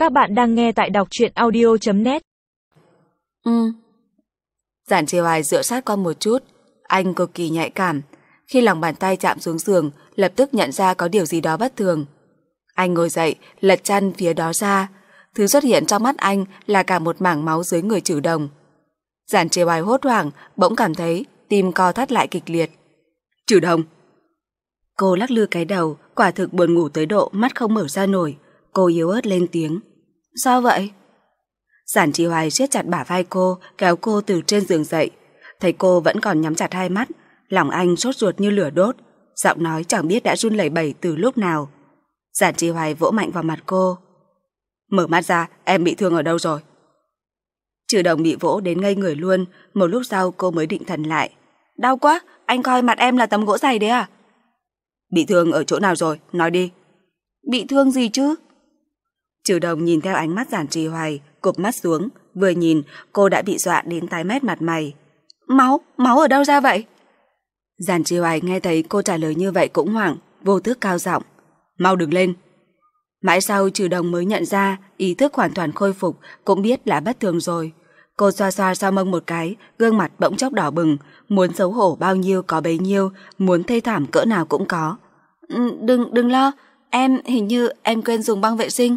Các bạn đang nghe tại đọc truyện audio.net. Giản Chi Hoài dựa sát qua một chút. Anh cực kỳ nhạy cảm. Khi lòng bàn tay chạm xuống giường, lập tức nhận ra có điều gì đó bất thường. Anh ngồi dậy, lật chăn phía đó ra. Thứ xuất hiện trong mắt anh là cả một mảng máu dưới người Trử Đồng. Giản Chi Hoài hốt hoảng, bỗng cảm thấy tim co thắt lại kịch liệt. Trử Đồng! Cô lắc lư cái đầu, quả thực buồn ngủ tới độ mắt không mở ra nổi. Cô yếu ớt lên tiếng. Sao vậy? Giản Chi Hoài siết chặt bả vai cô, kéo cô từ trên giường dậy. Thấy cô vẫn còn nhắm chặt hai mắt, lòng anh sốt ruột như lửa đốt, giọng nói chẳng biết đã run lẩy bẩy từ lúc nào. Giản Chi Hoài vỗ mạnh vào mặt cô. Mở mắt ra, em bị thương ở đâu rồi? Trử Đồng bị vỗ đến ngây người luôn, một lúc sau cô mới định thần lại. Đau quá, anh coi mặt em là tấm gỗ dày đấy à? Bị thương ở chỗ nào rồi, nói đi. Bị thương gì chứ? Trử Đồng nhìn theo ánh mắt Giản Chi Hoài, cụp mắt xuống, vừa nhìn cô đã bị dọa đến tái mét mặt mày. Máu ở đâu ra vậy? Giản Chi Hoài nghe thấy cô trả lời như vậy cũng hoảng, vô thức cao giọng. Mau đứng lên. Mãi sau Trử Đồng mới nhận ra, ý thức hoàn toàn khôi phục, cũng biết là bất thường rồi. Cô xoa xoa sau mông một cái, gương mặt bỗng chốc đỏ bừng, muốn xấu hổ bao nhiêu có bấy nhiêu, muốn thê thảm cỡ nào cũng có. Đừng lo, hình như em quên dùng băng vệ sinh.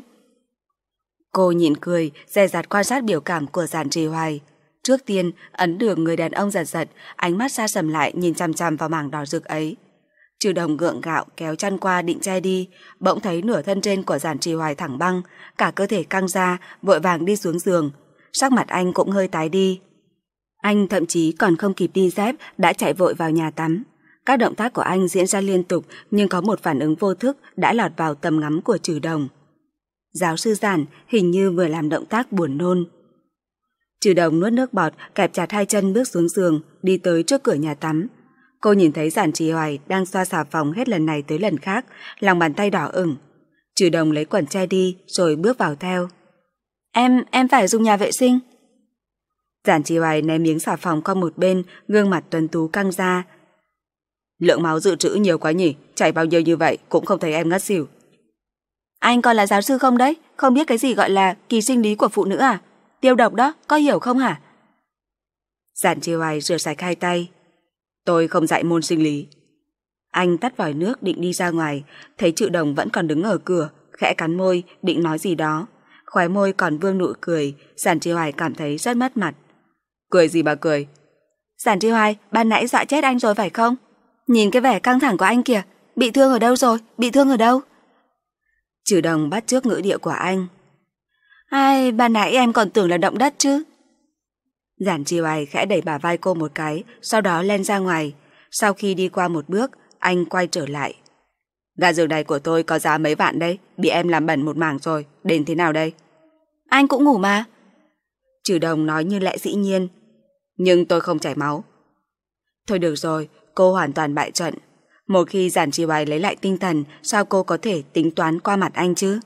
Cô nhịn cười, dè dặt quan sát biểu cảm của Giản Chi Hoài. Trước tiên, ấn đường người đàn ông giật giật, ánh mắt xa sầm lại nhìn chằm chằm vào mảng đỏ rực ấy. Trử Đồng gượng gạo kéo chăn qua định che đi, bỗng thấy nửa thân trên của Giản Chi Hoài thẳng băng, cả cơ thể căng ra, vội vàng đi xuống giường. Sắc mặt anh cũng hơi tái đi. Anh thậm chí còn không kịp đi dép đã chạy vội vào nhà tắm. Các động tác của anh diễn ra liên tục, nhưng có một phản ứng vô thức đã lọt vào tầm ngắm của Trử Đồng. Giáo sư Giản hình như vừa làm động tác buồn nôn. Trử Đồng nuốt nước bọt, kẹp chặt hai chân bước xuống giường, đi tới trước cửa nhà tắm. Cô nhìn thấy Giản Chi Hoài đang xoa xà phòng hết lần này tới lần khác, lòng bàn tay đỏ ửng. Trử Đồng lấy quần che đi rồi bước vào theo. Em phải dùng nhà vệ sinh. Giản Chi Hoài ném miếng xà phòng qua một bên, gương mặt tuấn tú căng ra. Lượng máu dự trữ nhiều quá nhỉ, chảy bao nhiêu như vậy cũng không thấy em ngất xỉu. Anh còn là giáo sư không đấy, không biết cái gì gọi là kỳ sinh lý của phụ nữ à? Tiêu độc đó, có hiểu không hả? Giản Chi Hoài rửa sạch hai tay. Tôi không dạy môn sinh lý. Anh tắt vòi nước định đi ra ngoài, thấy Trử Đồng vẫn còn đứng ở cửa, khẽ cắn môi, định nói gì đó. Khóe môi còn vương nụ cười, Giản Chi Hoài cảm thấy rất mất mặt. Cười gì mà cười? Giản Chi Hoài, ban nãy dọa chết anh rồi phải không? Nhìn cái vẻ căng thẳng của anh kìa, bị thương ở đâu rồi, bị thương ở đâu? Trử Đồng bắt chước ngữ điệu của anh. Ai, ban nãy em còn tưởng là động đất chứ. Giản Chi Hoài khẽ đẩy bả vai cô một cái, sau đó len ra ngoài. Sau khi đi qua một bước, anh quay trở lại. Gà giường này của tôi có giá mấy vạn đấy, bị em làm bẩn một mảng rồi, đền thế nào đây? Anh cũng ngủ mà. Trử Đồng nói như lẽ dĩ nhiên. Nhưng tôi không chảy máu. Thôi được rồi, cô hoàn toàn bại trận. Một khi Giản Chi Hoài lấy lại tinh thần, sao cô có thể tính toán qua mặt anh chứ?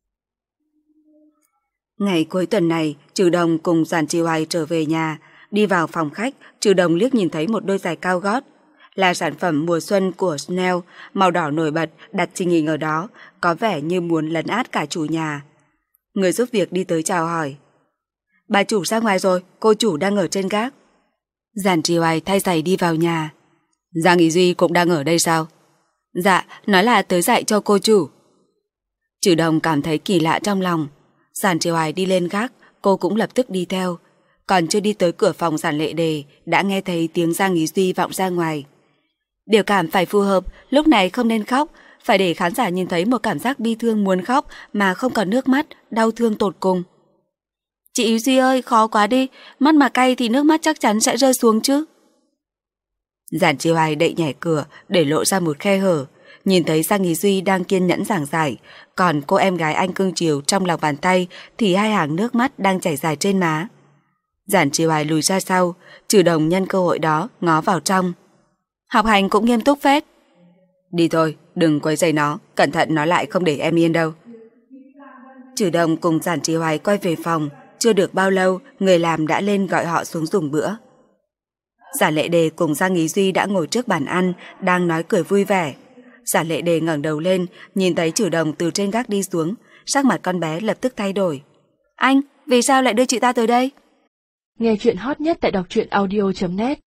Ngày cuối tuần này, Trử Đồng cùng Giản Chi Hoài trở về nhà. Đi vào phòng khách, Trử Đồng liếc nhìn thấy một đôi giày cao gót. Là sản phẩm mùa xuân của Chanel, màu đỏ nổi bật, đặt trình hình ở đó, có vẻ như muốn lấn át cả chủ nhà. Người giúp việc đi tới chào hỏi. Bà chủ ra ngoài rồi, cô chủ đang ở trên gác. Giản Chi Hoài thay giày đi vào nhà. Giang Ý Duy cũng đang ở đây sao? Dạ, nói là tới dạy cho cô chủ. Trử Đồng cảm thấy kỳ lạ trong lòng. Giản Chi Hoài đi lên gác, cô cũng lập tức đi theo. Còn chưa đi tới cửa phòng Giản Lệ Đề, đã nghe thấy tiếng Giang Ý Duy vọng ra ngoài. Biểu cảm phải phù hợp, lúc này không nên khóc, phải để khán giả nhìn thấy một cảm giác bi thương muốn khóc mà không còn nước mắt, đau thương tột cùng. Chị Ý Duy ơi, khó quá đi, mắt mà cay thì nước mắt chắc chắn sẽ rơi xuống chứ. Giản Chi Hoài đậy nhẹ cửa để lộ ra một khe hở, nhìn thấy Giang Ý Duy đang kiên nhẫn giảng giải, còn cô em gái anh cưng chiều trong lòng bàn tay thì hai hàng nước mắt đang chảy dài trên má. Giản Chi Hoài lùi ra sau, Trử Đồng nhân cơ hội đó ngó vào trong. Học hành cũng nghiêm túc phết. Đi thôi, đừng quấy rầy nó, cẩn thận nó lại không để em yên đâu. Trử Đồng cùng Giản Chi Hoài quay về phòng, chưa được bao lâu, người làm đã lên gọi họ xuống dùng bữa. Giản Lệ Đề cùng Giang Ý Duy đã ngồi trước bàn ăn, đang nói cười vui vẻ. Giản Lệ Đề ngẩng đầu lên, nhìn thấy Trử Đồng từ trên gác đi xuống, sắc mặt con bé lập tức thay đổi. Anh, vì sao lại đưa chị ta tới đây? Nghe chuyện hot nhất tại đọc truyện audio.net